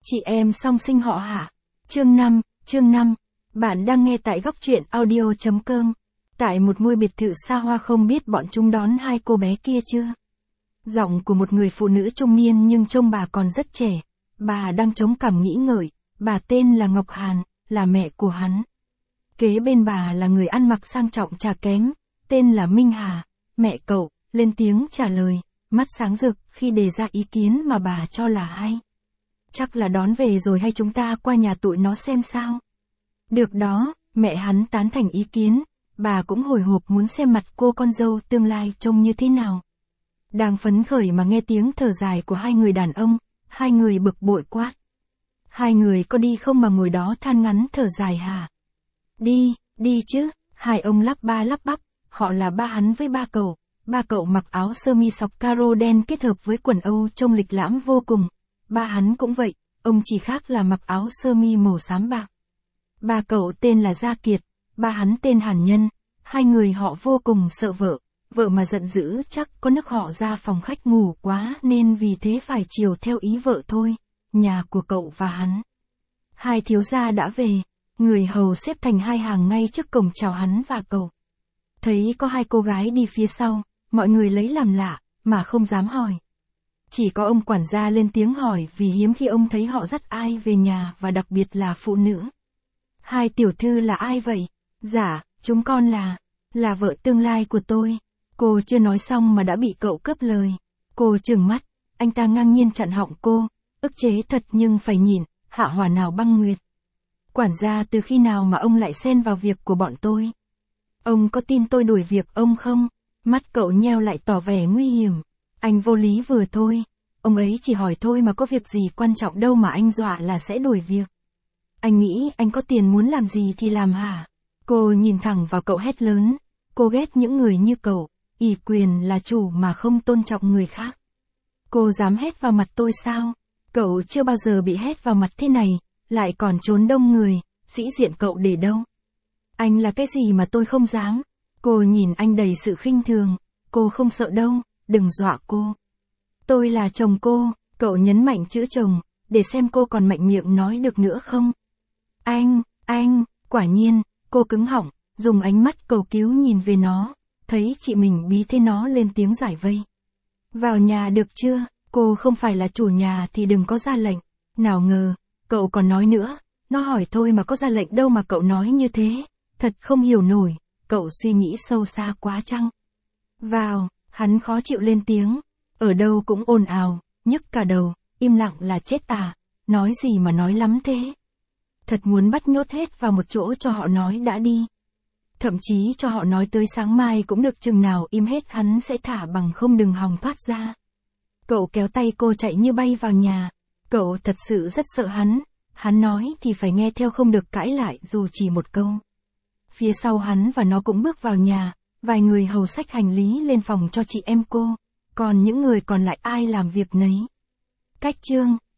Chị em song sinh họ Hạ. Chương 5. Bạn đang nghe tại góc truyện audio.com. Tại một ngôi biệt thự xa hoa, không biết bọn chúng đón hai cô bé kia chưa? Giọng của một người phụ nữ trung niên nhưng trông bà còn rất trẻ. Bà đang chống cằm nghĩ ngợi. Bà tên là Ngọc Hàn, là mẹ của hắn. Kế bên bà là người ăn mặc sang trọng chả kém, tên là Minh Hà, mẹ cậu, lên tiếng trả lời, mắt sáng rực khi đề ra ý kiến mà bà cho là hay. Chắc là đón về rồi, hay chúng ta qua nhà tụi nó xem sao? Được đó, mẹ hắn tán thành ý kiến, bà cũng hồi hộp muốn xem mặt cô con dâu tương lai trông như thế nào. Đang phấn khởi mà nghe tiếng thở dài của hai người đàn ông, hai người bực bội quát. Hai người có đi không mà ngồi đó than ngắn thở dài hả? Đi chứ, hai ông lắp ba lắp bắp, họ là ba hắn với ba cậu. Ba cậu mặc áo sơ mi sọc caro đen kết hợp với quần Âu trông lịch lãm vô cùng. Ba hắn cũng vậy, ông chỉ khác là mặc áo sơ mi màu xám bạc. Ba cậu tên là Gia Kiệt, ba hắn tên Hàn Nhân. Hai người họ vô cùng sợ vợ mà giận dữ chắc có nức họ ra phòng khách ngủ quá nên vì thế phải chiều theo ý vợ thôi, nhà của cậu và hắn. Hai thiếu gia đã về, người hầu xếp thành hai hàng ngay trước cổng chào hắn và cậu. Thấy có hai cô gái đi phía sau, mọi người lấy làm lạ, mà không dám hỏi. Chỉ có ông quản gia lên tiếng hỏi vì hiếm khi ông thấy họ dắt ai về nhà và đặc biệt là phụ nữ. Hai tiểu thư là ai vậy? Dạ, chúng con là vợ tương lai của tôi. Cô chưa nói xong mà đã bị cậu cướp lời. Cô trừng mắt, anh ta ngang nhiên chặn họng cô, ức chế thật nhưng phải nhịn, hạ hỏa nào băng nguyệt. Quản gia, từ khi nào mà ông lại xen vào việc của bọn tôi? Ông có tin tôi đuổi việc ông không? Mắt cậu nheo lại tỏ vẻ nguy hiểm. Anh vô lý vừa thôi. Ông ấy chỉ hỏi thôi mà có việc gì quan trọng đâu mà anh dọa là sẽ đuổi việc. Anh nghĩ anh có tiền muốn làm gì thì làm hả? Cô nhìn thẳng vào cậu hét lớn. Cô ghét những người như cậu, ỷ quyền là chủ mà không tôn trọng người khác. Cô dám hét vào mặt tôi sao? Cậu chưa bao giờ bị hét vào mặt thế này, lại còn trốn đông người, sĩ diện cậu để đâu? Anh là cái gì mà tôi không dám? Cô nhìn anh đầy sự khinh thường. Cô không sợ đâu, đừng dọa cô. Tôi là chồng cô, cậu nhấn mạnh chữ chồng, để xem cô còn mạnh miệng nói được nữa không? Anh, quả nhiên, cô cứng họng, dùng ánh mắt cầu cứu nhìn về nó, thấy chị mình bí thế nó lên tiếng giải vây. Vào nhà được chưa, cô không phải là chủ nhà thì đừng có ra lệnh. Nào ngờ, cậu còn nói nữa, nó hỏi thôi mà có ra lệnh đâu mà cậu nói như thế, thật không hiểu nổi, cậu suy nghĩ sâu xa quá chăng? Vào, hắn khó chịu lên tiếng, ở đâu cũng ồn ào, nhức cả đầu, im lặng là chết à, nói gì mà nói lắm thế. Thật muốn bắt nhốt hết vào một chỗ cho họ nói đã đi. Thậm chí cho họ nói tới sáng mai cũng được, chừng nào im hết hắn sẽ thả, bằng không đừng hòng thoát ra. Cậu kéo tay cô chạy như bay vào nhà. Cậu thật sự rất sợ hắn nói thì phải nghe theo, không được cãi lại dù chỉ một câu. Phía sau hắn và nó cũng bước vào nhà, vài người hầu xách hành lý lên phòng cho chị em cô, còn những người còn lại ai làm việc nấy. Cách chương